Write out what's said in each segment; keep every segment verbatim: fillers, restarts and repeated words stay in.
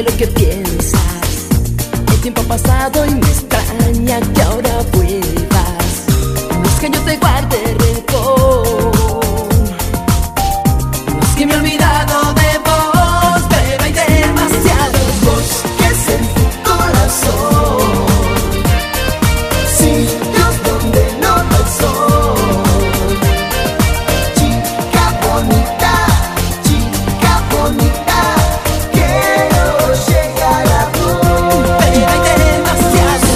lo que piensas. El tiempo ha pasado y me extraña que ahora vuelvas. No es que yo te guarde rencor, no es que me he olvidado de vos, pero hay demasiados bosques en tu corazón, sitios donde no da el sol. Chica bonita, chica bonita, quiero llegar a vos, pero hay demasiados.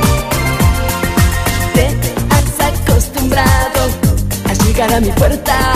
Te has acostumbrado a llegar a mi puerta